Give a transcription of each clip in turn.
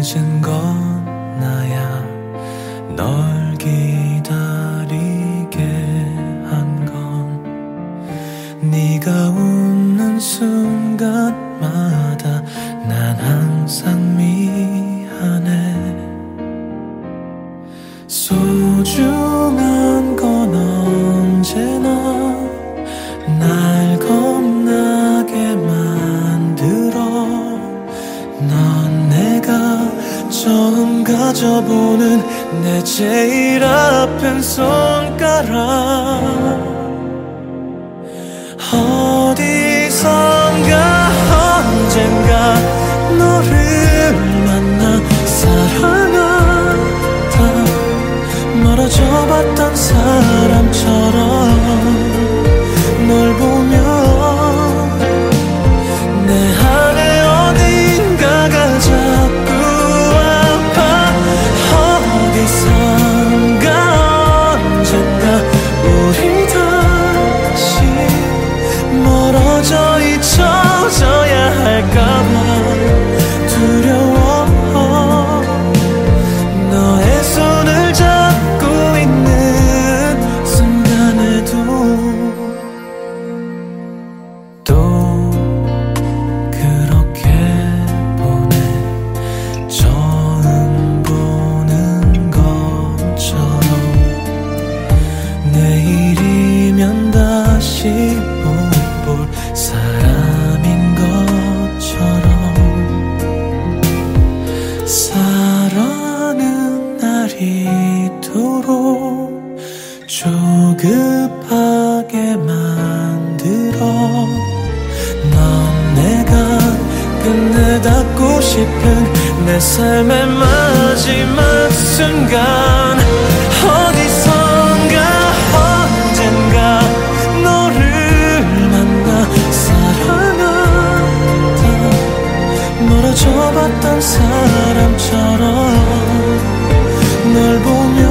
늦은 건 나야. 널 기다리게 한 건 네가 웃는 순간마다 난 항상 미안해. 소중한 건 언제나 날 겁나게 만들어. 넌 내가 처음 가져보는 내 제일 아픈 손가락. 어디선가 언젠가 너를 만나 사랑하다 멀어져봤던 사람처럼 널 보며 내 안에 어딘가가 자꾸 아파. 어디선가 언젠가 우리 다시 멀어져 잊혀져야 할까봐 두려워. 너의 손을 잡고 있는 순간에도 또 그렇게 보내. 처음 보는 것처럼 내일이면 다시 못 볼 사람인 것처럼. 사랑은 날 이토록 조급하게 만들어. 넌 내가 끝내 닿고 싶은 내 삶의 마지막 순간. 어디선가 언젠가 너를 만나 사랑하다 멀어져봤던 사람처럼 널 보며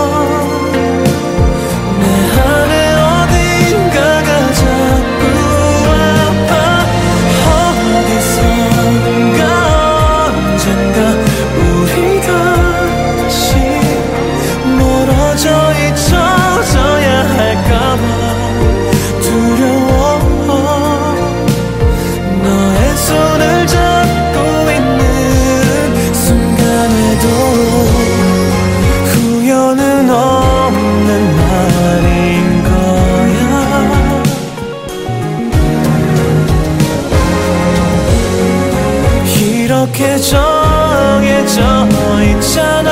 내 안에 어딘가가 자꾸 아파. 어디선가 언젠가 우리 다시 멀어져 잊혀져야 할까봐 두려워. 너의 손을 잡고 있는 순간에도 후회는 없는 말인 거야. 이렇게 정해져 있잖아.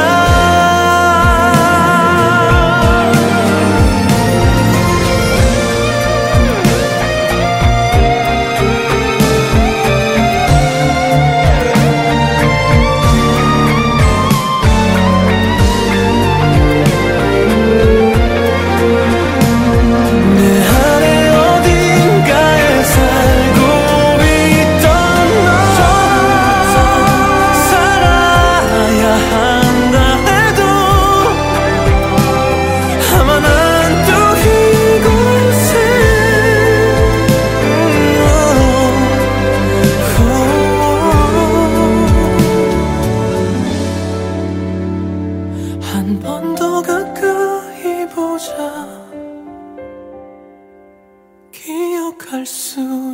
한 번 더 가까이 보자. 기억할 수